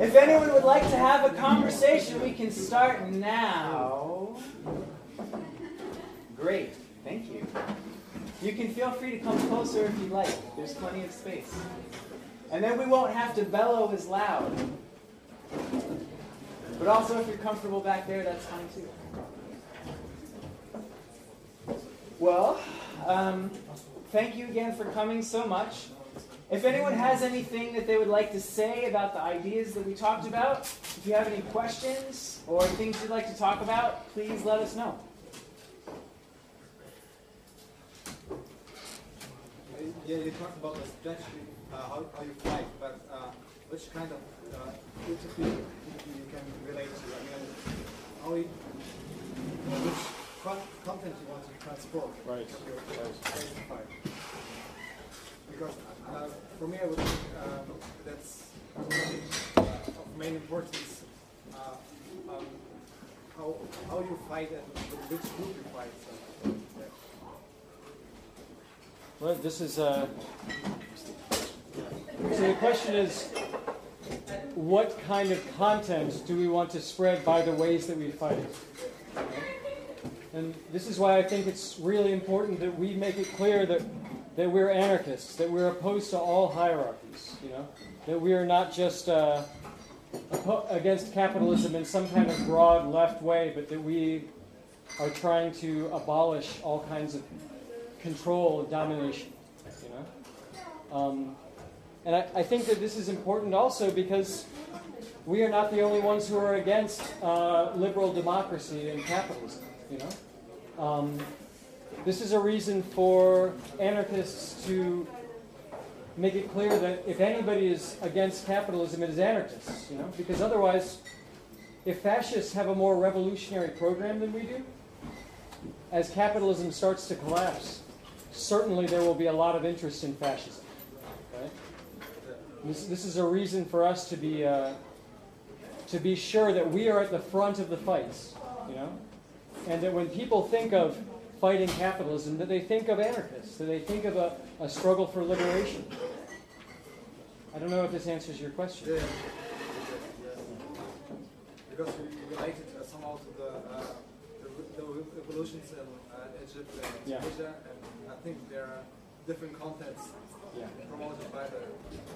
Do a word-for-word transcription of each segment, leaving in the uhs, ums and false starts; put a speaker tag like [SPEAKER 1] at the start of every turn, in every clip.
[SPEAKER 1] If anyone would like to have a conversation, we can start now. Great, thank you. You can feel free to come closer if you'd like. There's plenty of space. And then we won't have to bellow as loud. But also, if you're comfortable back there, that's fine too. Well, um, thank you again for coming so much. If anyone has anything that they would like to say about the ideas that we talked about, if you have any questions or things you'd like to talk about, please let us know.
[SPEAKER 2] Yeah, you talked about the strategy, uh, how, how you fight, but uh, which kind of uh, utopia you can relate to? I mean, how you, you know, which con content you want to transport?
[SPEAKER 3] Right.
[SPEAKER 2] Of your, uh, fight. Because uh, for me, I would think um, that's uh, of main importance. Uh, um, how how you fight and which group you fight. So, yeah.
[SPEAKER 3] Well, this is uh, so the question is, what kind of content do we want to spread by the ways that we fight it? And this is why I think it's really important that we make it clear that that we're anarchists, that we're opposed to all hierarchies, you know, that we are not just uh, against capitalism in some kind of broad left way, but that we are trying to abolish all kinds of control and domination, you know. Um, and I, I think that this is important also because we are not the only ones who are against uh, liberal democracy and capitalism, you know. Um, This is a reason for anarchists to make it clear that if anybody is against capitalism, it is anarchists, you know, because otherwise, if fascists have a more revolutionary program than we do, as capitalism starts to collapse, certainly there will be a lot of interest in fascism, right? This, this is a reason for us to be uh, to be sure that we are at the front of the fights, you know, and that when people think of fighting capitalism, that they think of anarchists, that they think of a, a struggle for liberation. I don't know if this answers your question.
[SPEAKER 2] Yeah, yeah. Because we related uh, somehow to the, uh, the, the revolutions in uh, Egypt and
[SPEAKER 3] Yeah.
[SPEAKER 2] Tunisia, and I think there are different contents
[SPEAKER 3] Yeah.
[SPEAKER 2] promoted by the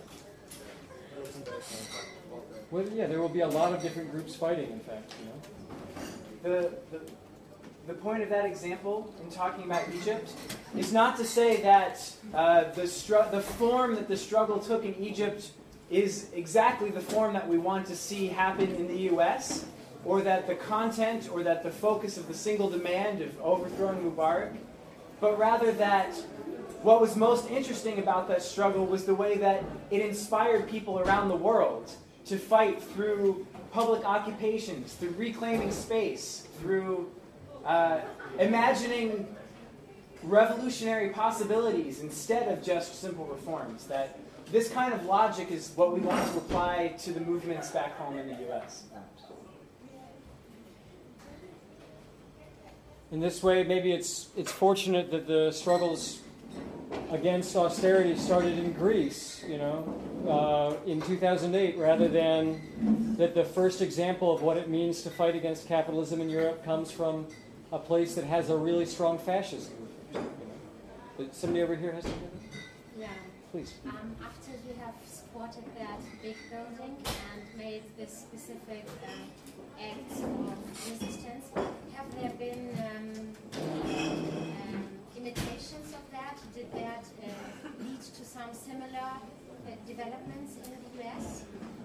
[SPEAKER 2] groups that talk about that.
[SPEAKER 3] Well, yeah, there will be a lot of different groups fighting, in fact, you know.
[SPEAKER 1] The, the, the point of that example in talking about Egypt is not to say that uh, the, stru the form that the struggle took in Egypt is exactly the form that we want to see happen in the U S, or that the content or that the focus of the single demand of overthrowing Mubarak, but rather that what was most interesting about that struggle was the way that it inspired people around the world to fight through public occupations, through reclaiming space, through Uh, imagining revolutionary possibilities instead of just simple reforms. That this kind of logic is what we want to apply to the movements back home in the U S.
[SPEAKER 3] In this way, maybe it's it's fortunate that the struggles against austerity started in Greece, you know, uh, in two thousand eight, rather than that the first example of what it means to fight against capitalism in Europe comes from a place that has a really strong fascism. You know. Somebody over here has something?
[SPEAKER 4] Yeah.
[SPEAKER 3] Please.
[SPEAKER 4] Um, after you have supported that big building and made this specific uh, act of resistance, have there been um, um, imitations of that? Did that uh, lead to some similar uh, developments in the U S?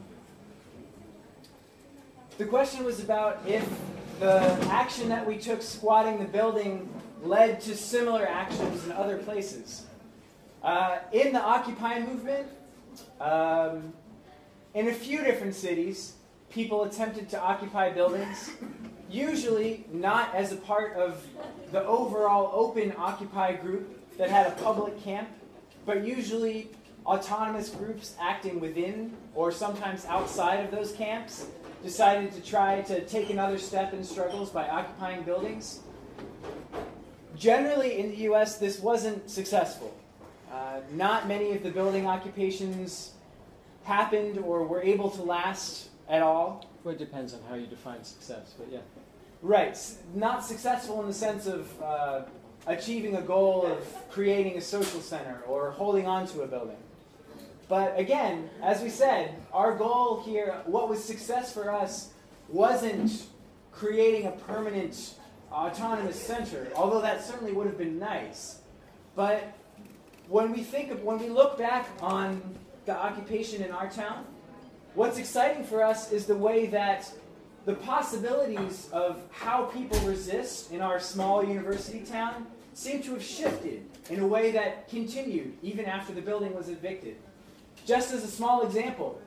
[SPEAKER 1] The question was about if the action that we took squatting the building led to similar actions in other places. Uh, in the Occupy movement, um, in a few different cities, people attempted to occupy buildings, usually not as a part of the overall open Occupy group that had a public camp, but usually autonomous groups acting within or sometimes outside of those camps decided to try to take another step in struggles by occupying buildings. Generally in the U S, this wasn't successful. Uh, not many of the building occupations happened or were able to last at all.
[SPEAKER 3] Well, it depends on how you define success, but yeah.
[SPEAKER 1] Right. S- Not successful in the sense of uh, achieving a goal of creating a social center or holding on to a building. But again, as we said, our goal here, what was success for us, wasn't creating a permanent autonomous center, although that certainly would have been nice. But when we think of, when we look back on the occupation in our town, what's exciting for us is the way that the possibilities of how people resist in our small university town seem to have shifted in a way that continued even after the building was evicted. Just as a small example,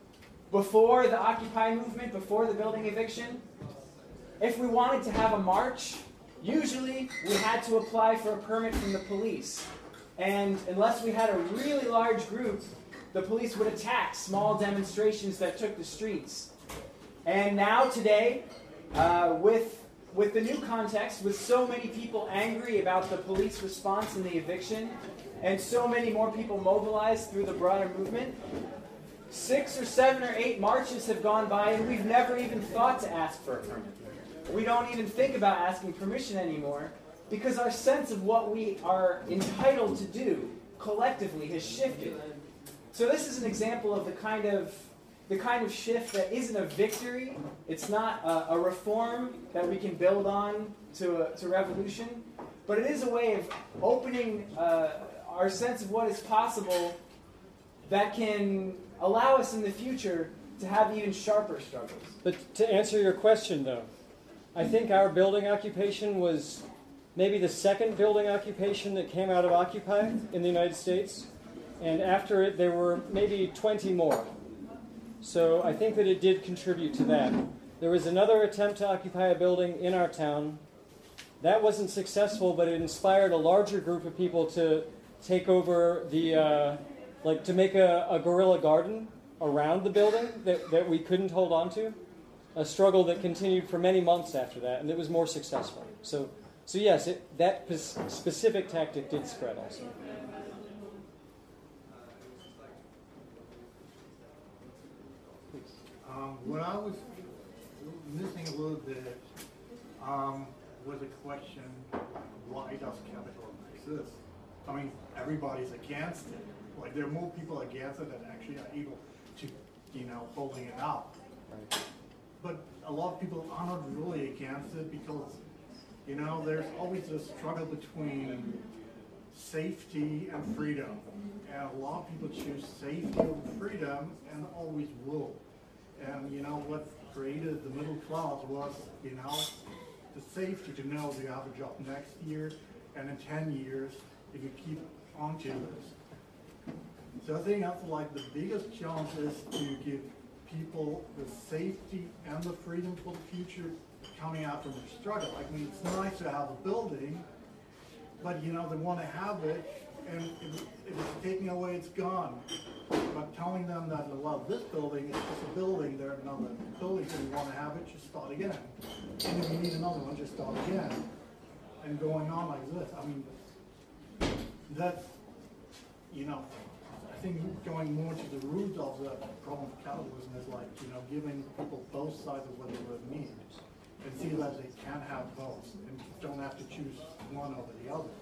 [SPEAKER 1] before the Occupy movement, before the building eviction, if we wanted to have a march, usually we had to apply for a permit from the police. And unless we had a really large group, the police would attack small demonstrations that took the streets. And now, today, uh, with, with the new context, with so many people angry about the police response in the eviction, and so many more people mobilized through the broader movement, six or seven or eight marches have gone by, and we've never even thought to ask for a permit. We don't even think about asking permission anymore, because our sense of what we are entitled to do collectively has shifted. So this is an example of the kind of the kind of shift that isn't a victory. It's not a, a reform that we can build on to a, to revolution, but it is a way of opening uh, our sense of what is possible that can allow us in the future to have even sharper struggles.
[SPEAKER 3] But to answer your question, though, I think our building occupation was maybe the second building occupation that came out of Occupy in the United States. And after it, there were maybe twenty more. So I think that it did contribute to that. There was another attempt to occupy a building in our town. That wasn't successful, but it inspired a larger group of people to take over the, uh, like to make a, a guerrilla garden around the building that, that we couldn't hold on to. A struggle that continued for many months after that, and it was more successful. So, so yes, it, that specific tactic did spread also.
[SPEAKER 5] Um, what I was missing a little bit um, was a question, why does capitalism exist? I mean, everybody's against it. Like, there are more people against it than actually are able to, you know, holding it out.
[SPEAKER 3] Right.
[SPEAKER 5] But a lot of people are not really against it because, you know, there's always a struggle between safety and freedom. And a lot of people choose safety over freedom and always will. And, you know, what created the middle class was, you know, the safety to know you have a job next year and in ten years if you keep on to this. So I think that's like the biggest challenge is to give people the safety and the freedom for the future coming out from the struggle. I mean, it's nice to have a building, but, you know, they want to have it, and if, if it's taken away, it's gone. But telling them that, well, this building is just a building, there are another buildings, and you want to have it, just start again. And if you need another one, just start again. And going on like this. I mean, that's, you know, I think going more to the root of the problem of capitalism is like, you know, giving people both sides of what they would need. And see that they can have both, and don't have to choose one over the other.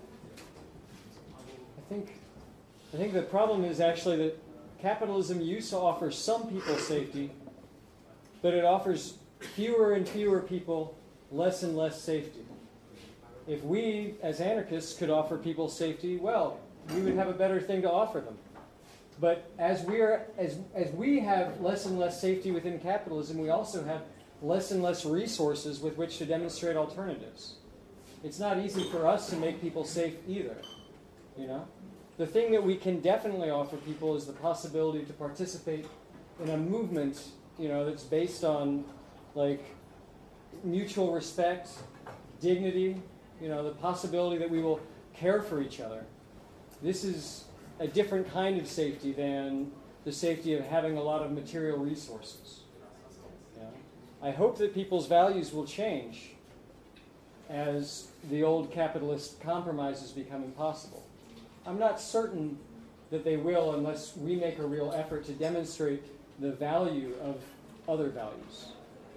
[SPEAKER 3] I think, I think the problem is actually that capitalism used to offer some people safety, but it offers fewer and fewer people less and less safety. If we, as anarchists, could offer people safety, well, we would have a better thing to offer them. But as we are, as as we have less and less safety within capitalism, we also have less and less resources with which to demonstrate alternatives. It's not easy for us to make people safe either. You know, the thing that we can definitely offer people is the possibility to participate in a movement, you know, that's based on like mutual respect, dignity, you know, the possibility that we will care for each other. This is a different kind of safety than the safety of having a lot of material resources. Yeah. I hope that people's values will change as the old capitalist compromises become impossible. I'm not certain that they will unless we make a real effort to demonstrate the value of other values.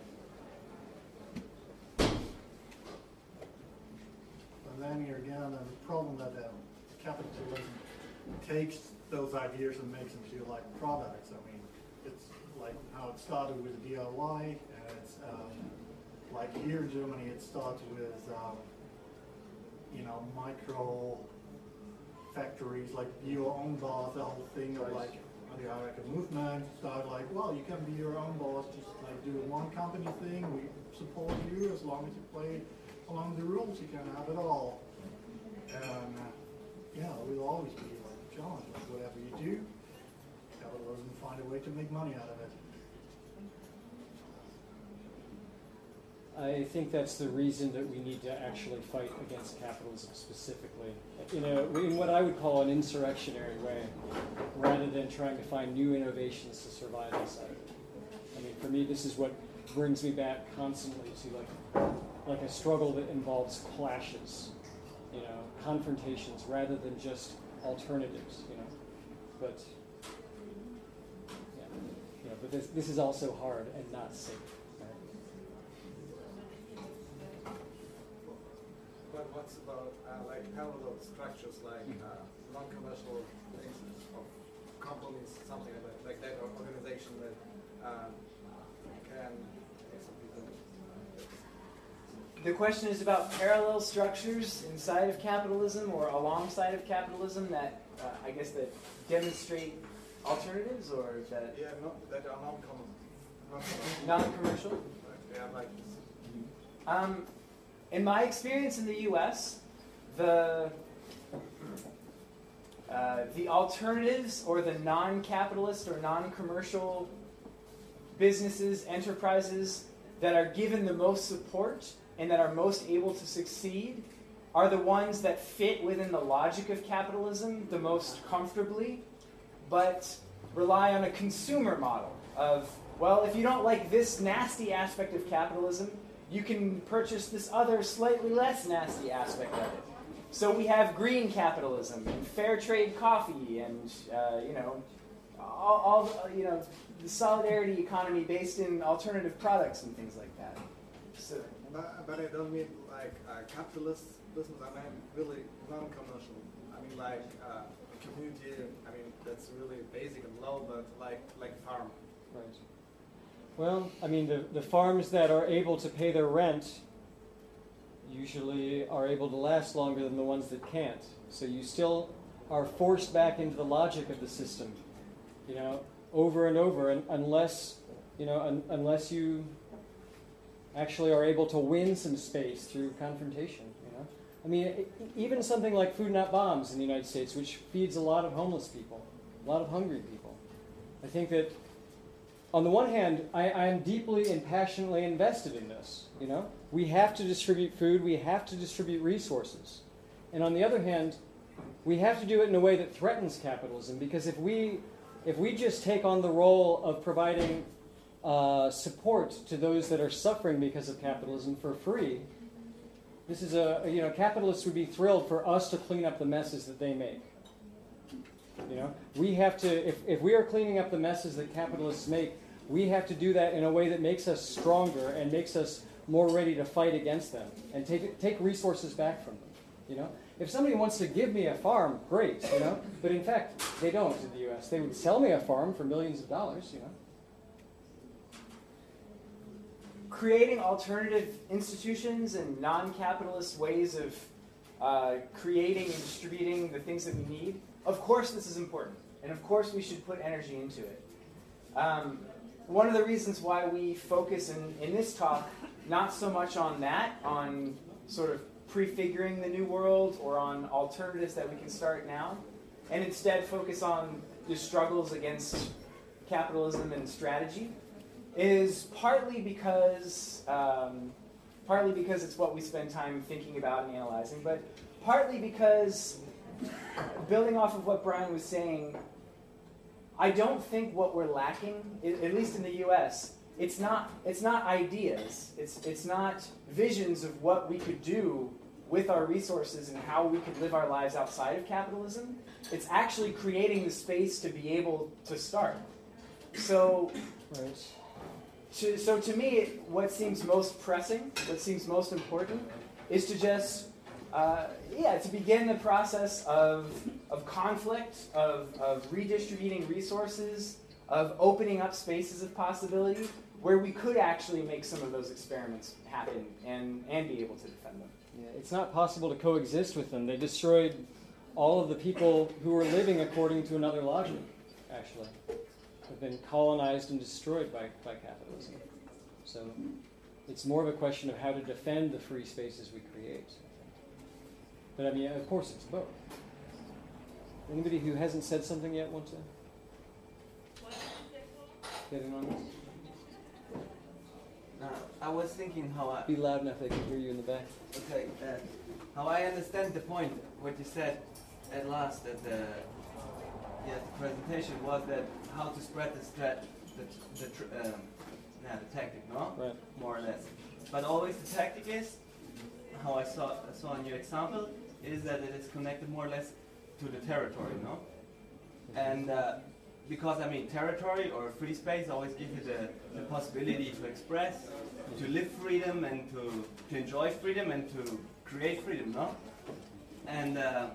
[SPEAKER 5] And then here again, the problem that um, capitalism takes those ideas and makes them feel like products. I mean, it's like how it started with D I Y, and it's um, like here in Germany, it starts with um, you know, micro factories, like be your own boss. The whole thing of like the Araka movement started like, well, you can be your own boss, just like do one company thing. We support you as long as you play along the rules. You can have it all. And uh, yeah, we'll always be like challenged. Whatever you do, capitalism find a way to make money out of it.
[SPEAKER 3] I think that's the reason that we need to actually fight against capitalism specifically, you know, in what I would call an insurrectionary way, rather than trying to find new innovations to survive inside of it. I mean, for me, this is what brings me back constantly to like, like a struggle that involves clashes, you know, confrontations, rather than just alternatives, you know. But yeah, you know, but this this is also hard and not safe.
[SPEAKER 2] But what's about uh, like parallel structures, like uh, non-commercial things of companies, something like that, like that organization that um, can make some people.
[SPEAKER 1] The question is about parallel structures inside of capitalism or alongside of capitalism that uh, I guess that demonstrate alternatives, or that
[SPEAKER 2] Yeah, not that are non-common, non-commercial.
[SPEAKER 1] non-commercial.
[SPEAKER 2] Yeah, like.
[SPEAKER 1] Um, in my experience in the U S, the uh, the alternatives or the non-capitalist or non-commercial businesses, enterprises that are given the most support and that are most able to succeed are the ones that fit within the logic of capitalism the most comfortably, but rely on a consumer model of, well, if you don't like this nasty aspect of capitalism, you can purchase this other slightly less nasty aspect of it. So we have green capitalism and fair trade coffee and, uh, you know, all, all, you know, the solidarity economy based in alternative products and things like that. So,
[SPEAKER 2] But, but I don't mean like uh, capitalist business. I mean really non-commercial. I mean like uh, community. I mean that's really basic and low, but like like farm.
[SPEAKER 3] Right. Well, I mean, the, the farms that are able to pay their rent usually are able to last longer than the ones that can't. So you still are forced back into the logic of the system, you know, over and over, and unless, you know, un, unless you actually are able to win some space through confrontation, you know. I mean, it, even something like Food Not Bombs in the United States, which feeds a lot of homeless people, a lot of hungry people. I think that on the one hand, I, I am deeply and passionately invested in this. You know, we have to distribute food, we have to distribute resources, and on the other hand, we have to do it in a way that threatens capitalism. Because if we, if we just take on the role of providing uh, support to those that are suffering because of capitalism for free, this is a you know capitalists would be thrilled for us to clean up the messes that they make. You know, we have to, if, if we are cleaning up the messes that capitalists make, we have to do that in a way that makes us stronger and makes us more ready to fight against them and take take resources back from them. You know, if somebody wants to give me a farm, great. You know, but in fact, they don't in the U S. They would sell me a farm for millions of dollars. You know.
[SPEAKER 1] Creating alternative institutions and non-capitalist ways of uh, creating and distributing the things that we need. Of course this is important, and of course we should put energy into it. Um, one of the reasons why we focus in, in this talk not so much on that, on sort of prefiguring the new world or on alternatives that we can start now, and instead focus on the struggles against capitalism and strategy, is partly because um, partly because it's what we spend time thinking about and analyzing, but partly because, building off of what Brian was saying, I don't think what we're lacking, at least in the U S, it's not it's not ideas, it's it's not visions of what we could do with our resources and how we could live our lives outside of capitalism. It's actually creating the space to be able to start. So,
[SPEAKER 3] Right.
[SPEAKER 1] to, so to me, what seems most pressing, what seems most important, is to just, uh, yeah, to begin the process of, of conflict, of, of redistributing resources, of opening up spaces of possibility, where we could actually make some of those experiments happen and, and be able to defend them.
[SPEAKER 3] Yeah, it's not possible to coexist with them. They destroyed all of the people who were living according to another logic, actually. Have been colonized and destroyed by, by capitalism. So it's more of a question of how to defend the free spaces we create, I think. But I mean, of course it's both. Anybody who hasn't said something yet want to get in on this?
[SPEAKER 6] Uh, I was thinking how I...
[SPEAKER 3] Be loud enough they can hear you in the back.
[SPEAKER 6] Okay, uh, how I understand the point, what you said at last at the, yeah, the presentation was that how to spread the strat, the, the, tr- um, yeah, the tactic, no?
[SPEAKER 3] Right.
[SPEAKER 6] More or less. But always the tactic is, how I saw, saw in your example, is that it is connected more or less to the territory, no? And uh, because, I mean, territory or free space always gives you the, the possibility to express, to live freedom and to, to enjoy freedom and to create freedom, no? And uh,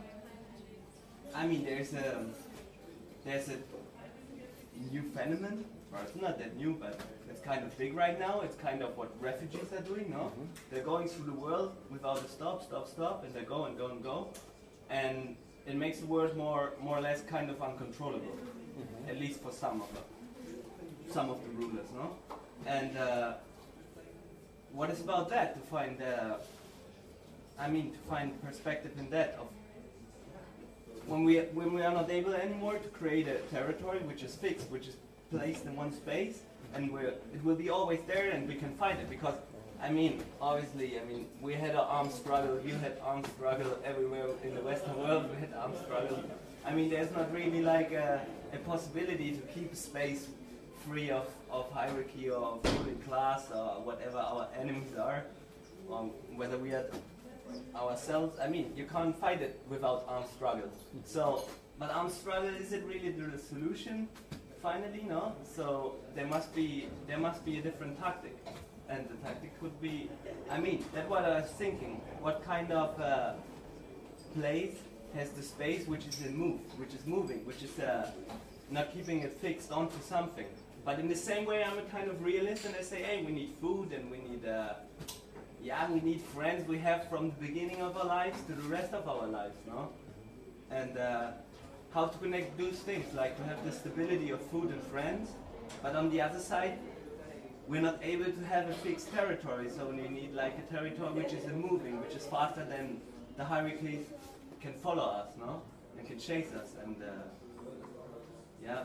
[SPEAKER 6] I mean, there's a there's a new phenomenon, or it's not that new, but it's kind of big right now. It's kind of what refugees are doing, no? Mm-hmm. They're going through the world without a stop, stop, stop, and they go and go and go, and it makes the world more more or less kind of uncontrollable, mm-hmm. at least for some of them, some of the rulers, no? And uh, what is about that? To find, uh, I mean, to find perspective in that of when we when we are not able anymore to create a territory which is fixed, which is placed in one space, and we're, it will be always there, and we can fight it. Because, I mean, obviously, I mean, we had an armed struggle. You had armed struggle everywhere in the Western world. We had armed struggle. I mean, there's not really like a, a possibility to keep a space free of, of hierarchy or ruling class or whatever our enemies are, or whether we are ourselves. I mean, you can't fight it without armed struggle. So, but armed struggle, is it really the solution? Finally, no. So there must be there must be a different tactic, and the tactic could be. I mean, that's what I was thinking. What kind of uh, place has the space which is in move, which is moving, which is uh, not keeping it fixed onto something? But in the same way, I'm a kind of realist, and I say, hey, we need food, and we need, uh, yeah, we need friends we have from the beginning of our lives to the rest of our lives, no? And uh, how to connect those things, like to have the stability of food and friends, but on the other side, we're not able to have a fixed territory, so we need like a territory which is moving, which is faster than the hierarchies can follow us, no? And can chase us, and uh, yeah.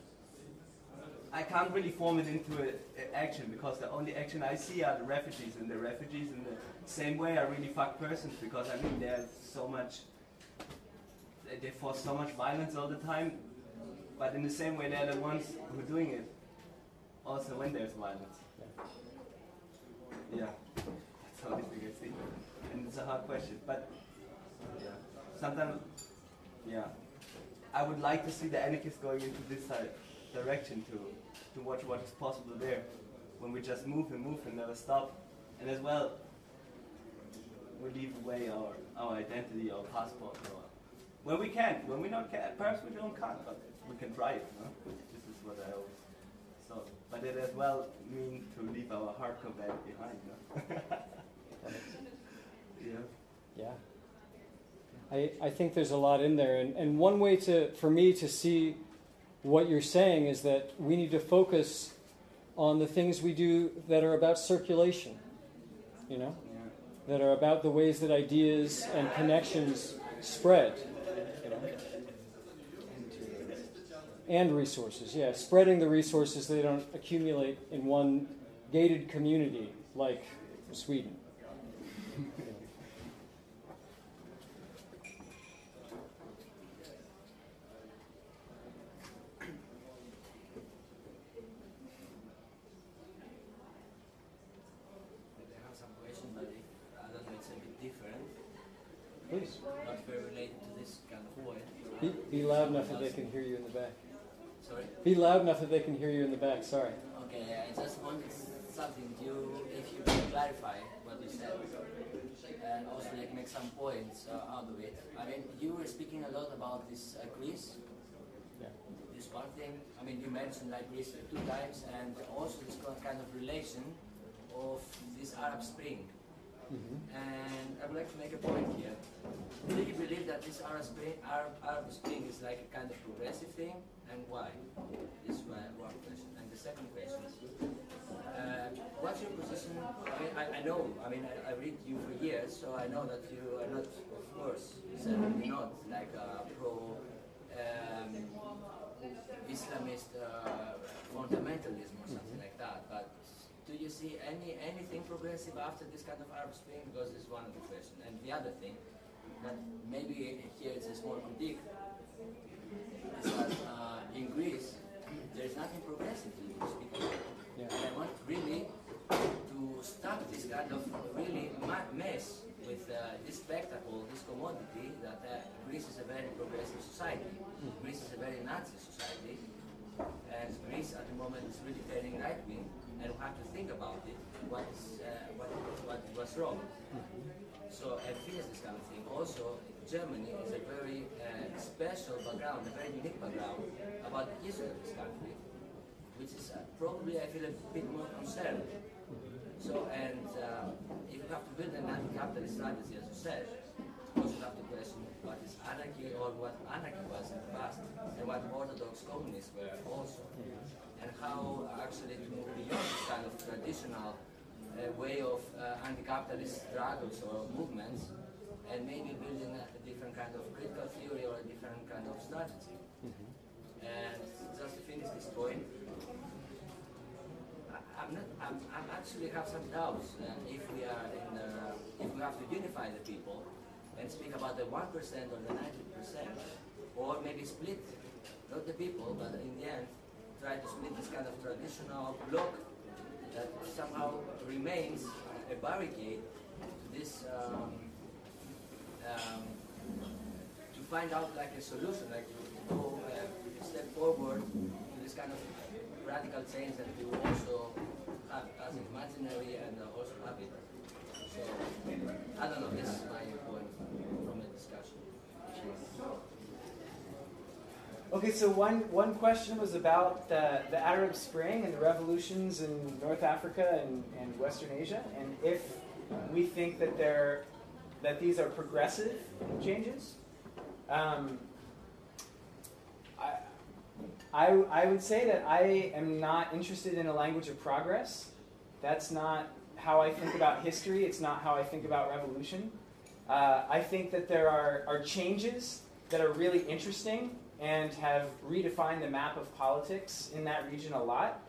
[SPEAKER 6] I can't really form it into a, a action, because the only action I see are the refugees, and the refugees in the same way are really fucked persons, because I mean they have so much, they, they force so much violence all the time, but in the same way they're the ones who are doing it also when there's violence. Yeah, that's the only thing I see, and it's a hard question, but yeah, sometimes, yeah, I would like to see the anarchists going into this side direction to to watch what is possible there when we just move and move and never stop, and as well we leave away our our identity, our passport, or when we can, when we don't can, perhaps we don't can't, but we can try it, no? This is what I always thought, but it as well means to leave our hardcore bag behind, no? Yeah.
[SPEAKER 3] Yeah. I, I think there's a lot in there, and, and one way to for me to see what you're saying is that we need to focus on the things we do that are about circulation, you know,
[SPEAKER 6] Yeah.
[SPEAKER 3] that are about the ways that ideas and connections spread, you know, and resources. Yeah, spreading the resources so they don't accumulate in one gated community like Sweden. Please.
[SPEAKER 7] Not very related to this kind of point.
[SPEAKER 3] Be, be loud enough that they can hear you in the back.
[SPEAKER 7] Sorry?
[SPEAKER 3] Be loud enough that they can hear you in the back, sorry.
[SPEAKER 7] Okay, I just wanted to clarify what you said and also like make some points uh, out of it. I mean, you were speaking a lot about this uh, Greece.
[SPEAKER 3] Yeah.
[SPEAKER 7] This one thing. I mean, you mentioned like Greece two times, and also this kind of relation of this Arab Spring.
[SPEAKER 3] Mm-hmm.
[SPEAKER 7] And I would like to make a point here. Do you believe that this Arab Spring, Arab, Arab Spring is like a kind of progressive thing, and why? This is my one question. And the second question, uh, what's your position? I mean, I, I know, I mean, I, I read you for years, so I know that you are not, of course, certainly not like a pro um, Islamist uh, fundamentalism or something like that, but do you see any anything progressive after this kind of Arab Spring? Because this is one of the questions. And the other thing, that maybe here it's a small critique, is that uh, in Greece, there is nothing progressive to speak about.
[SPEAKER 3] Yeah.
[SPEAKER 7] And I want really to stop this kind of really ma- mess with uh, this spectacle, this commodity, that uh, Greece is a very progressive society. Mm-hmm. Greece is a very Nazi society. And Greece at the moment is really turning right-wing. And we have to think about it, what, is, uh, what, what was wrong. So, and finish this kind of thing. Also, Germany is a very uh, special background, a very unique background about the history of this country, which is uh, probably, I feel, a bit more concerned. So, and uh, if you have to build an anti-capitalist strategy, as you said, you also have to question what is anarchy or what anarchy was in the past, and what orthodox communists were also. And how actually to move beyond this kind of traditional uh, way of uh, anti-capitalist struggles or movements, and maybe building a, a different kind of critical theory or a different kind of strategy. Mm-hmm. And just to finish this point, I, I'm not. I'm, I'm actually have some doubts uh, if we are in. Uh, if we have to unify the people and speak about the one percent or the ninety percent, or maybe split not the people, but in the end. Try to split this kind of traditional block that somehow remains a barricade to this, um, um, to find out like a solution, like to go uh, step forward to this kind of radical change that we also have as imaginary and uh, also have it. So, I don't know, this is my point from the discussion.
[SPEAKER 1] Okay, so one, one question was about the, the Arab Spring and the revolutions in North Africa and, and Western Asia, and if we think that they're that these are progressive changes. Um, I, I, I would say that I am not interested in a language of progress. That's not how I think about history. It's not how I think about revolution. Uh, I think that there are, are changes that are really interesting and have redefined the map of politics in that region a lot.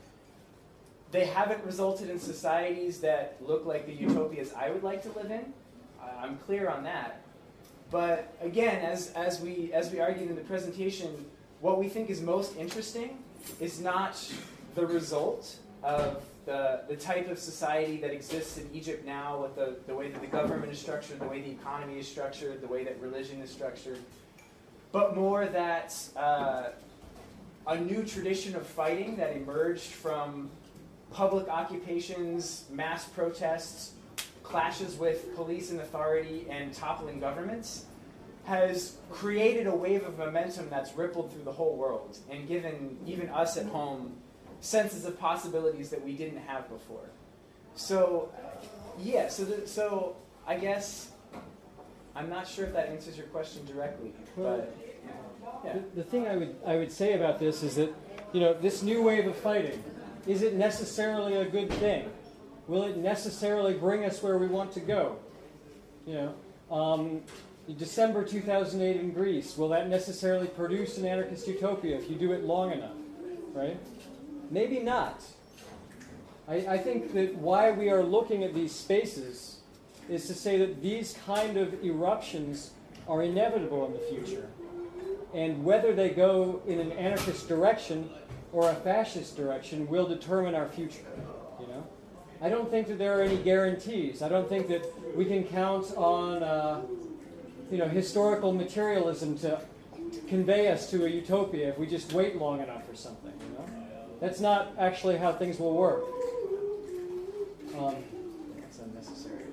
[SPEAKER 1] They haven't resulted in societies that look like the utopias I would like to live in. I'm clear on that. But again, as, as, we, as we argued in the presentation, what we think is most interesting is not the result of the, the type of society that exists in Egypt now, with the, the way that the government is structured, the way the economy is structured, the way that religion is structured, but more that uh, a new tradition of fighting that emerged from public occupations, mass protests, clashes with police and authority, and toppling governments has created a wave of momentum that's rippled through the whole world and given even us at home senses of possibilities that we didn't have before. So, yeah, so, the, so I guess I'm not sure if that answers your question directly, but yeah.
[SPEAKER 3] The, the thing I would I would say about this is that, you know, this new wave of fighting, is it necessarily a good thing? Will it necessarily bring us where we want to go? You know, um, December two thousand eight in Greece, will that necessarily produce an anarchist utopia if you do it long enough, right? Maybe not. I, I think that why we are looking at these spaces is to say that these kind of eruptions are inevitable in the future. And whether they go in an anarchist direction or a fascist direction will determine our future, you know? I don't think that there are any guarantees. I don't think that we can count on, uh, you know, historical materialism to convey us to a utopia if we just wait long enough or something, you know? That's not actually how things will work. Um,
[SPEAKER 1] unnecessary.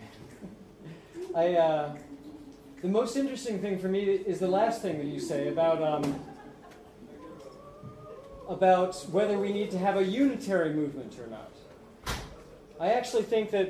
[SPEAKER 3] I, uh, the most interesting thing for me is the last thing that you say about um, about whether we need to have a unitary movement or not. I actually think that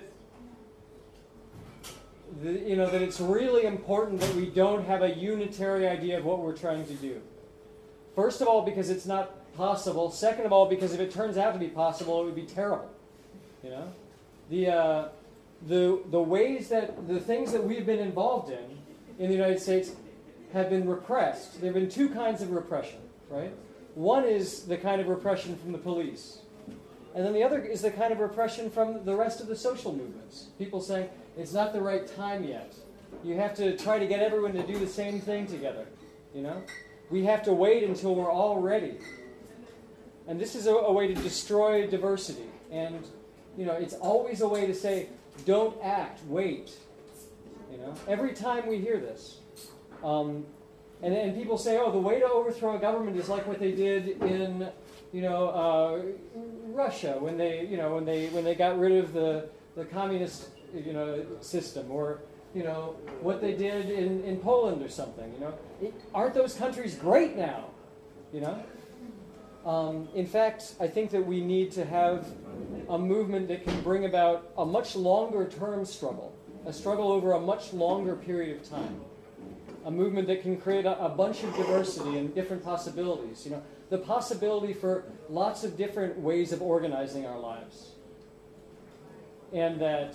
[SPEAKER 3] the, you know that it's really important that we don't have a unitary idea of what we're trying to do. First of all, because it's not possible. Second of all, because if it turns out to be possible, it would be terrible. You know, the uh, the the ways that the things that we've been involved in in the United States have been repressed. There have been two kinds of repression, right? One is the kind of repression from the police. And then the other is the kind of repression from the rest of the social movements. People saying, it's not the right time yet. You have to try to get everyone to do the same thing together, you know? We have to wait until we're all ready. And this is a, a way to destroy diversity. And, you know, it's always a way to say, don't act, wait. You know, every time we hear this. Um, and, and people say, oh, the way to overthrow a government is like what they did in, you know, uh, Russia when they, you know, when they when they got rid of the, the communist, you know, system, or, you know, what they did in, in Poland or something. You know, it, aren't those countries great now? You know. Um, in fact, I think that we need to have a movement that can bring about a much longer-term struggle, a struggle over a much longer period of time, a movement that can create a, a bunch of diversity and different possibilities. You know, the possibility for lots of different ways of organizing our lives, and that,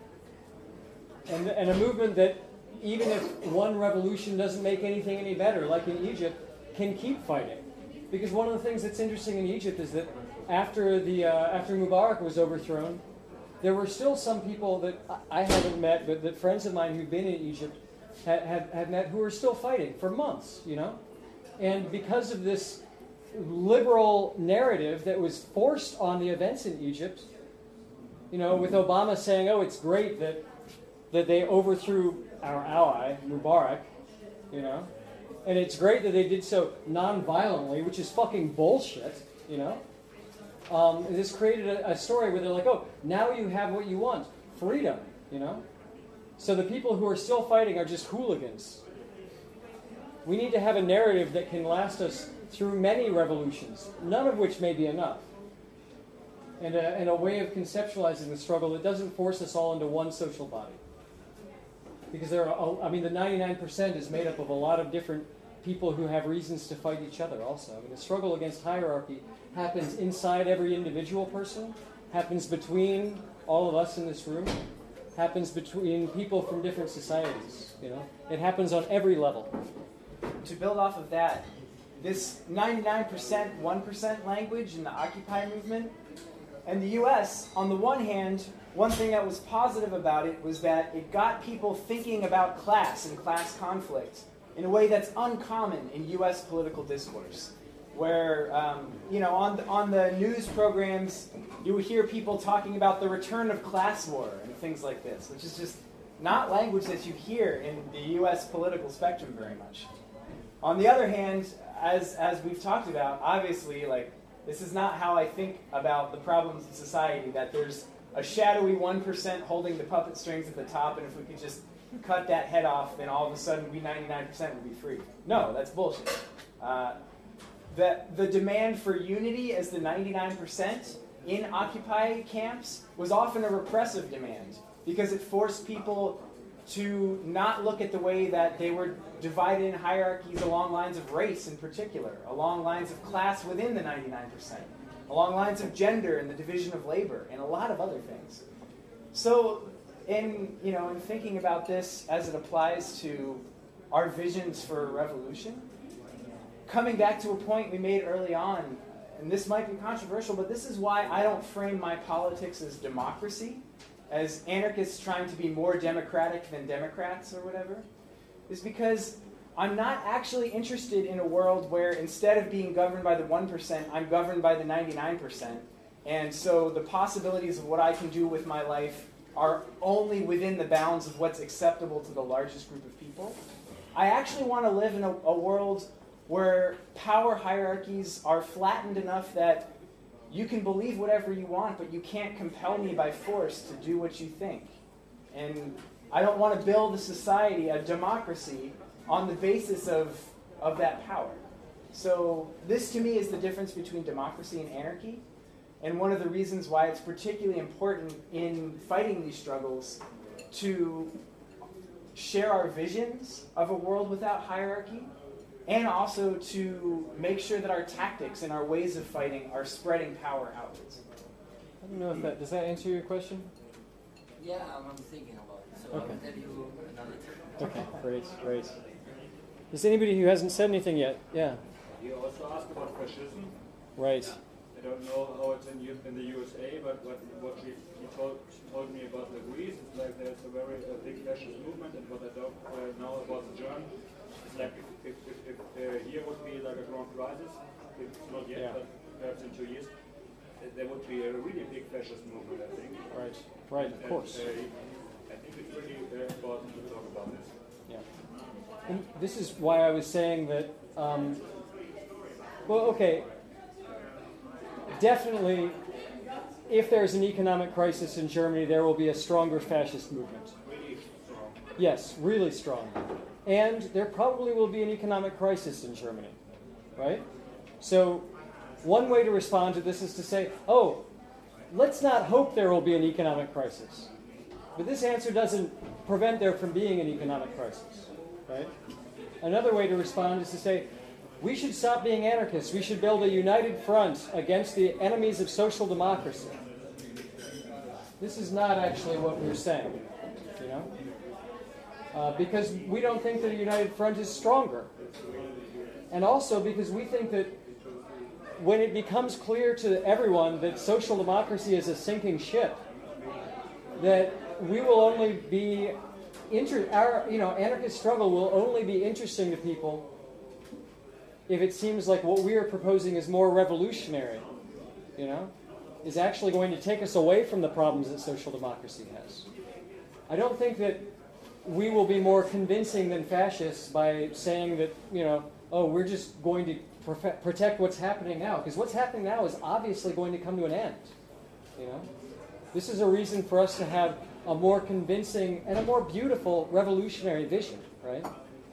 [SPEAKER 3] and and a movement that even if one revolution doesn't make anything any better, like in Egypt, can keep fighting. Because one of the things that's interesting in Egypt is that after the uh, after Mubarak was overthrown, there were still some people that I haven't met, but that friends of mine who've been in Egypt have, have, have met, who are still fighting for months, you know? And because of this liberal narrative that was forced on the events in Egypt, you know, with Obama saying, oh, it's great that that they overthrew our ally, Mubarak, you know? And it's great that they did so non-violently, which is fucking bullshit, you know? Um, this created a, a story where they're like, oh, now you have what you want, freedom, you know? So the people who are still fighting are just hooligans. We need to have a narrative that can last us through many revolutions, none of which may be enough. And a, and a way of conceptualizing the struggle that doesn't force us all into one social body. Because there are, I mean, the ninety-nine percent is made up of a lot of different people who have reasons to fight each other also. I mean, the struggle against hierarchy happens inside every individual person, happens between all of us in this room, happens between people from different societies, you know. It happens on every level.
[SPEAKER 1] To build off of that, this ninety-nine percent, one percent language in the Occupy movement, and the U S, on the one hand, one thing that was positive about it was that it got people thinking about class and class conflict in a way that's uncommon in U S political discourse. Where, um, you know, on the, on the news programs, you would hear people talking about the return of class war and things like this, which is just not language that you hear in the U S political spectrum very much. On the other hand, as as we've talked about, obviously, like, this is not how I think about the problems of society, that there's a shadowy one percent holding the puppet strings at the top, and if we could just cut that head off, then all of a sudden we ninety-nine percent would be free. No, that's bullshit. Uh, the, the demand for unity as the ninety-nine percent in Occupy camps was often a repressive demand, because it forced people to not look at the way that they were divided in hierarchies along lines of race in particular, along lines of class within the ninety-nine percent. Along lines of gender and the division of labor, and a lot of other things. So, in you know, in thinking about this as it applies to our visions for a revolution, coming back to a point we made early on, and this might be controversial, but this is why I don't frame my politics as democracy, as anarchists trying to be more democratic than Democrats or whatever, is because I'm not actually interested in a world where instead of being governed by the one percent, I'm governed by the ninety-nine percent. And so the possibilities of what I can do with my life are only within the bounds of what's acceptable to the largest group of people. I actually want to live in a, a world where power hierarchies are flattened enough that you can believe whatever you want, but you can't compel me by force to do what you think. And I don't want to build a society, a democracy, on the basis of, of that power. So this, to me, is the difference between democracy and anarchy, and one of the reasons why it's particularly important in fighting these struggles to share our visions of a world without hierarchy, and also to make sure that our tactics and our ways of fighting are spreading power outwards.
[SPEAKER 3] I don't know if that, does that answer your question?
[SPEAKER 7] Yeah, I'm, I'm thinking about it. So
[SPEAKER 3] Okay.
[SPEAKER 7] I'll tell you another time.
[SPEAKER 3] Okay, great, great. Is anybody who hasn't said anything yet? Yeah,
[SPEAKER 8] You also asked about fascism.
[SPEAKER 3] right.
[SPEAKER 8] I don't know how it's in, U- in the U S A, but what, what he, he told, told me about the Greece, it's like there's a very uh, big fascist movement, and what I don't uh, know about the German, it's like if, if, if, if uh, here would be like a grand crisis, it's not yet,
[SPEAKER 3] Yeah.
[SPEAKER 8] but perhaps in two years, uh, there would be a really big fascist movement, I think.
[SPEAKER 3] Right, right, of
[SPEAKER 8] And,
[SPEAKER 3] course.
[SPEAKER 8] uh, I think it's really uh, important to talk about this.
[SPEAKER 3] Yeah. And this is why I was saying that, um, well, okay, definitely, if there's an economic crisis in Germany, there will be a stronger fascist movement.
[SPEAKER 8] Really strong.
[SPEAKER 3] Yes, really strong. And there probably will be an economic crisis in Germany, right? So one way to respond to this is to say, oh, let's not hope there will be an economic crisis. But this answer doesn't prevent there from being an economic crisis, right? Another way to respond is to say, we should stop being anarchists. We should build a united front against the enemies of social democracy. This is not actually what we're saying, you know? Uh, because we don't think that a united front is stronger. And also because we think that when it becomes clear to everyone that social democracy is a sinking ship, that we will only be, inter- our you know, anarchist struggle will only be interesting to people if it seems like what we are proposing is more revolutionary, you know, is actually going to take us away from the problems that social democracy has. I don't think that we will be more convincing than fascists by saying that, you know, oh, we're just going to profe- protect what's happening now, because what's happening now is obviously going to come to an end, you know. This is a reason for us to have a more convincing and a more beautiful revolutionary vision, right?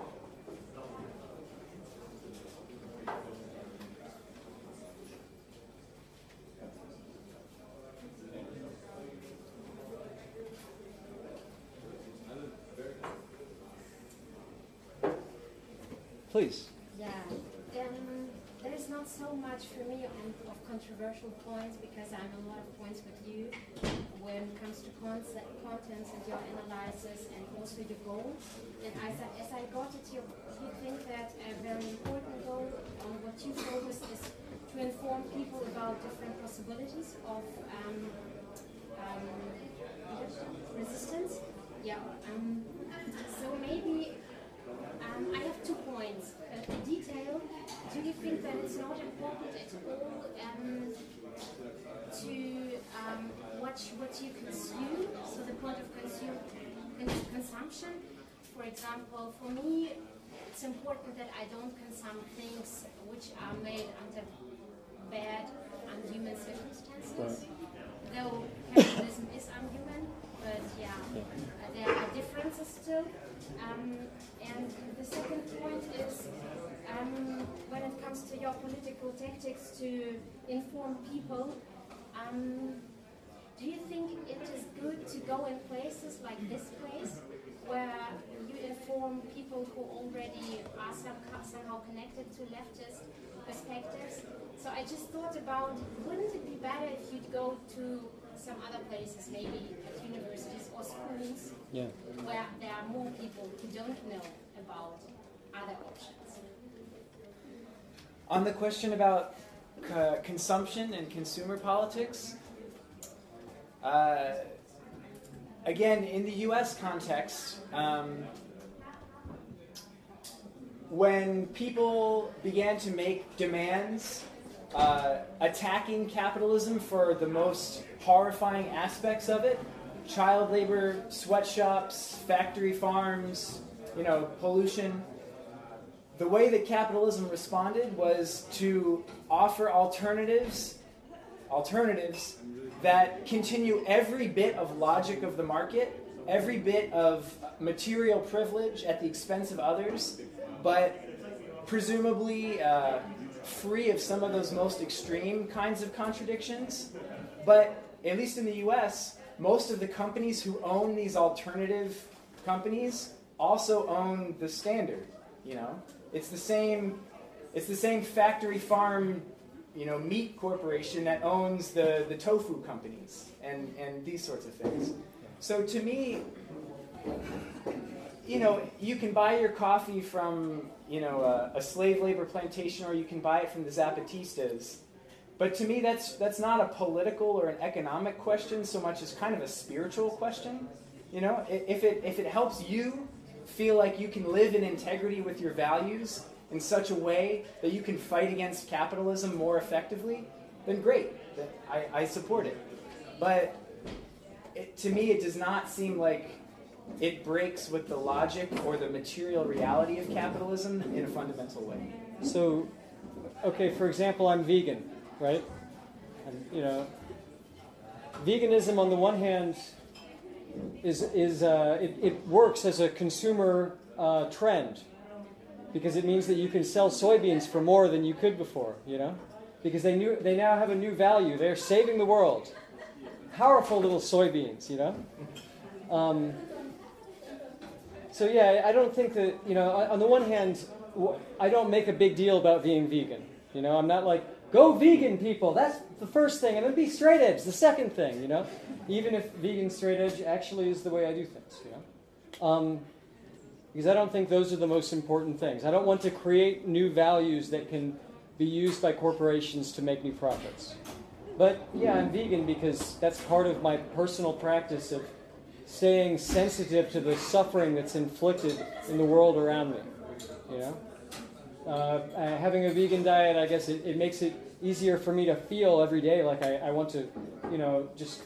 [SPEAKER 3] Please.
[SPEAKER 4] Yeah, um, there is not so much for me on, of controversial points because I'm a lot of points with you when it comes to concept, contents and your analysis and also the goal. And as I, as I got it, you, you think that a very important goal on what you focus is to inform people about different possibilities of um, um, resistance. Yeah. Um, so maybe. Um, I have two points. Uh, the detail, do you think that it's not important at all um, to um, watch what you consume, so the point of consume, cons- consumption? For example, for me, it's important that I don't consume things which are made under bad, unhuman circumstances. Though capitalism is unhuman, but yeah, uh, there are differences still. Um, and the second point is um, when it comes to your political tactics to inform people, um, do you think it is good to go in places like this place where you inform people who already are some, somehow connected to leftist perspectives? So I just thought about, wouldn't it be better if you'd go to some other places, maybe at universities or schools,
[SPEAKER 3] Yeah.
[SPEAKER 4] where there are more people who don't know about other options?
[SPEAKER 1] On the question about uh, consumption and consumer politics, uh, again, in the U S context, um, when people began to make demands uh, attacking capitalism for the most horrifying aspects of it, child labor, sweatshops, factory farms, you know, pollution, the way that capitalism responded was to offer alternatives alternatives that continue every bit of logic of the market, every bit of material privilege at the expense of others, but presumably uh, free of some of those most extreme kinds of contradictions. But at least in the U S, most of the companies who own these alternative companies also own the Standard. You know, it's the same. It's the same factory farm, you know, meat corporation that owns the, the tofu companies and, and these sorts of things. So to me, you know, you can buy your coffee from, you know, a, a slave labor plantation, or you can buy it from the Zapatistas. But to me, that's that's not a political or an economic question so much as kind of a spiritual question. You know, if it if it helps you feel like you can live in integrity with your values in such a way that you can fight against capitalism more effectively, then great. Then I, I support it. But it, to me, it does not seem like it breaks with the logic or the material reality of capitalism in a fundamental way.
[SPEAKER 3] So, okay, for example, I'm vegan, right? And, you know, veganism on the one hand is is uh, it, it works as a consumer uh, trend, because it means that you can sell soybeans for more than you could before, you know? Because they knew they now have a new value. They're saving the world. Powerful little soybeans, you know? Um, so yeah, I don't think that, you know, on the one hand, I don't make a big deal about being vegan. You know, I'm not like, go vegan, people, that's the first thing, and then be straight edge, the second thing, you know? Even if vegan straight edge actually is the way I do things, you know? Um, Because I don't think those are the most important things. I don't want to create new values that can be used by corporations to make new profits. But yeah, I'm vegan because that's part of my personal practice of staying sensitive to the suffering that's inflicted in the world around me. You know, uh, having a vegan diet, I guess it, it makes it easier for me to feel every day like I, I want to, you know, just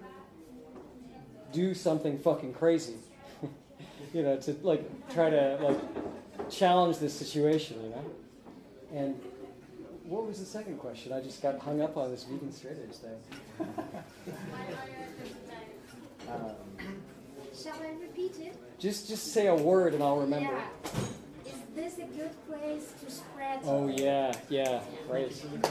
[SPEAKER 3] do something fucking crazy. You know, to like try to like challenge this situation, you know. And what was the second question? I just got hung up on this vegan straight edge thing. um,
[SPEAKER 4] Shall I repeat it?
[SPEAKER 3] just just say a word and I'll remember.
[SPEAKER 4] Yeah. Is this a good place to spread?
[SPEAKER 3] Oh yeah, yeah, right.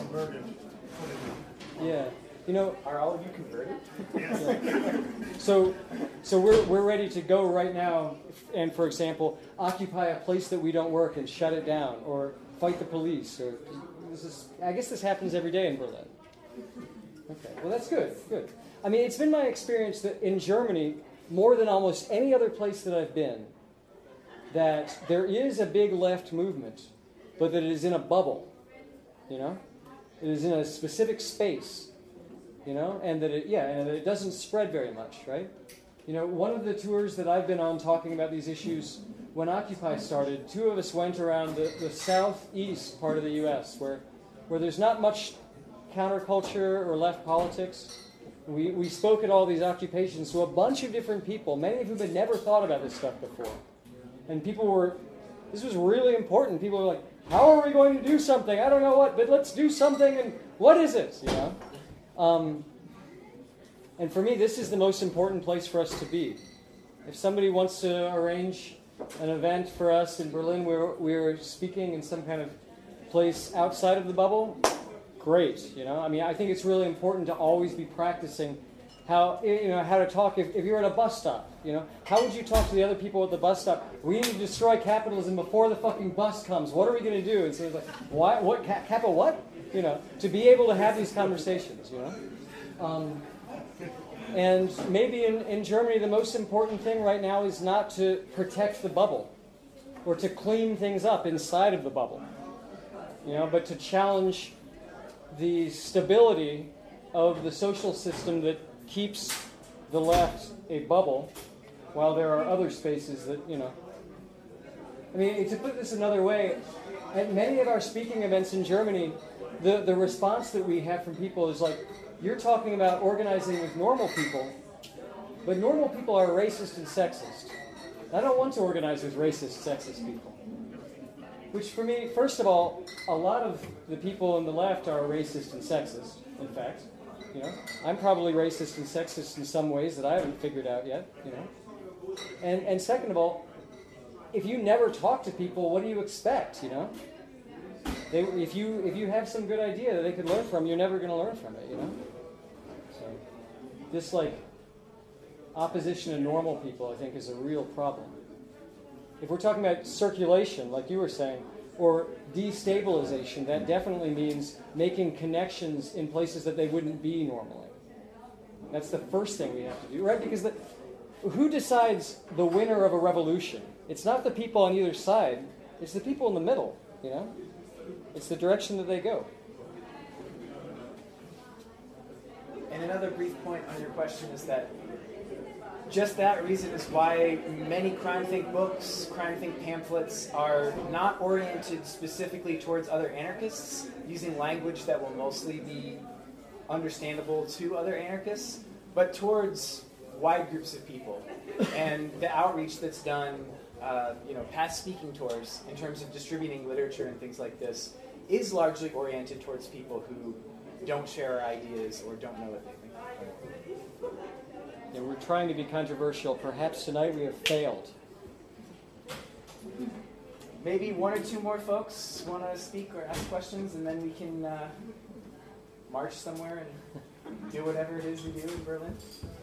[SPEAKER 3] Yeah. You know,
[SPEAKER 1] are all of you converted?
[SPEAKER 3] Yeah. So, so we're we're ready to go right now, and for example, occupy a place that we don't work and shut it down, or fight the police, or this is. I guess this happens every day in Berlin. Okay, well that's good, good. I mean, it's been my experience that in Germany, more than almost any other place that I've been, that there is a big left movement, but that it is in a bubble. You know, it is in a specific space. You know, and that it, yeah, and it doesn't spread very much, right? You know, one of the tours that I've been on talking about these issues, when Occupy started, two of us went around the, the southeast part of the U S, where, where there's not much counterculture or left politics. We, we spoke at all these occupations to a bunch of different people, many of whom had never thought about this stuff before. And people were, this was really important. People were like, how are we going to do something? I don't know what, but let's do something, and what is it, you know? Um, and for me, this is the most important place for us to be. If somebody wants to arrange an event for us in Berlin where we're speaking in some kind of place outside of the bubble, great. You know, I mean, I think it's really important to always be practicing how you know how to talk. If, if you're at a bus stop, you know, how would you talk to the other people at the bus stop? We need to destroy capitalism before the fucking bus comes. What are we going to do? And so it's like, why? What? Kappa? What? You know, to be able to have these conversations, you know. Um, and maybe in, in Germany, the most important thing right now is not to protect the bubble or to clean things up inside of the bubble, you know, but to challenge the stability of the social system that keeps the left a bubble while there are other spaces that, you know. I mean, to put this another way, at many of our speaking events in Germany, The, the response that we have from people is like, you're talking about organizing with normal people, but normal people are racist and sexist. I don't want to organize with racist, sexist people. Which for me, first of all, a lot of the people on the left are racist and sexist, in fact. You know, I'm probably racist and sexist in some ways that I haven't figured out yet. You know, and and second of all, if you never talk to people, what do you expect? You know, they, if you if you have some good idea that they could learn from, you're never going to learn from it. You know, so this like opposition to normal people, I think, is a real problem. If we're talking about circulation, like you were saying, or destabilization, that definitely means making connections in places that they wouldn't be normally. That's the first thing we have to do, right? Because the, who decides the winner of a revolution? It's not the people on either side. It's the people in the middle, you know? It's the direction that they go.
[SPEAKER 1] And another brief point on your question is that just that reason is why many CrimethInc books, CrimethInc pamphlets are not oriented specifically towards other anarchists, using language that will mostly be understandable to other anarchists, but towards wide groups of people. And the outreach that's done, uh, you know, past speaking tours in terms of distributing literature and things like this is largely oriented towards people who don't share our ideas or don't know what they think.
[SPEAKER 3] Yeah, we're trying to be controversial. Perhaps tonight we have failed.
[SPEAKER 1] Maybe one or two more folks want to speak or ask questions, and then we can uh, march somewhere and do whatever it is we do in Berlin.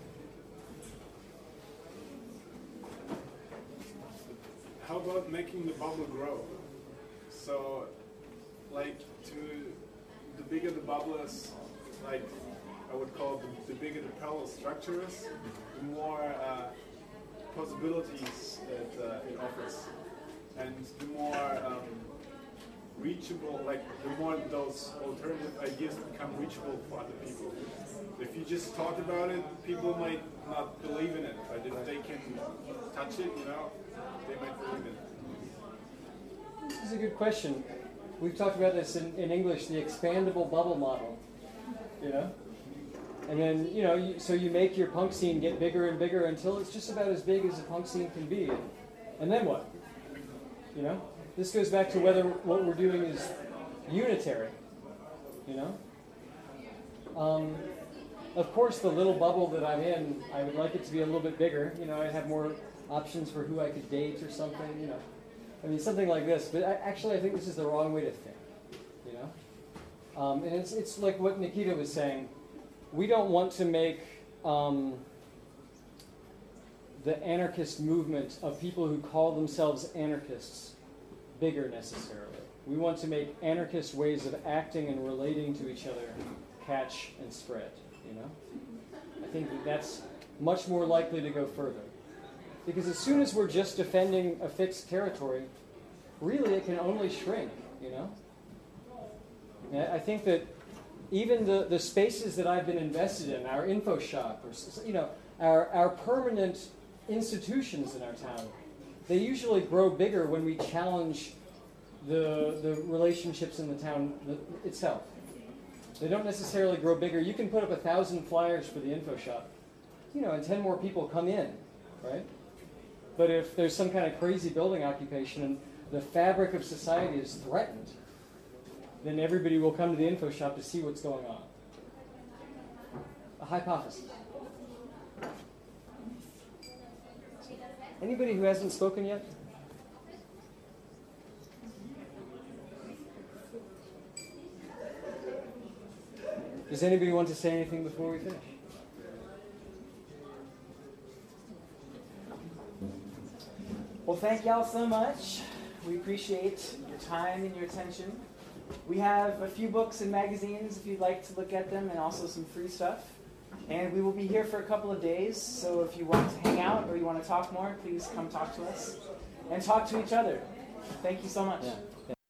[SPEAKER 9] How about making the bubble grow? So, like, to the bigger the bubble is, like, I would call it the, the bigger the parallel structure is, the more uh, possibilities it, uh, it offers. And the more um, reachable, like the more those alternative ideas become reachable for other people. If you just talk about it, people might not believe in it, but if they can touch it, you know, they might believe it.
[SPEAKER 3] This is a good question. We've talked about this in, in English, the expandable bubble model, you know? And then, you know, you, so you make your punk scene get bigger and bigger until it's just about as big as a punk scene can be. And, and then what? You know? This goes back to whether what we're doing is unitary, you know? Um, of course, the little bubble that I'm in, I would like it to be a little bit bigger. You know, I'd have more options for who I could date or something, you know? I mean, something like this. But I, actually, I think this is the wrong way to think, you know? Um, and it's, it's like what Nikita was saying. We don't want to make um, the anarchist movement of people who call themselves anarchists bigger necessarily. We want to make anarchist ways of acting and relating to each other catch and spread, you know? I think that that's much more likely to go further. Because as soon as we're just defending a fixed territory, really it can only shrink, you know? And I think that even the, the spaces that I've been invested in, our info shop, or, you know, our, our permanent institutions in our town, they usually grow bigger when we challenge the, the relationships in the town itself. They don't necessarily grow bigger. You can put up a thousand flyers for the info shop, you know, and ten more people come in, right? But if there's some kind of crazy building occupation and the fabric of society is threatened, then everybody will come to the info shop to see what's going on. A hypothesis. Anybody who hasn't spoken yet? Does anybody want to say anything before we finish?
[SPEAKER 1] Well, thank y'all so much. We appreciate your time and your attention. We have a few books and magazines if you'd like to look at them, and also some free stuff. And we will be here for a couple of days, so if you want to hang out or you want to talk more, please come talk to us and talk to each other. Thank you so much.
[SPEAKER 3] Yeah.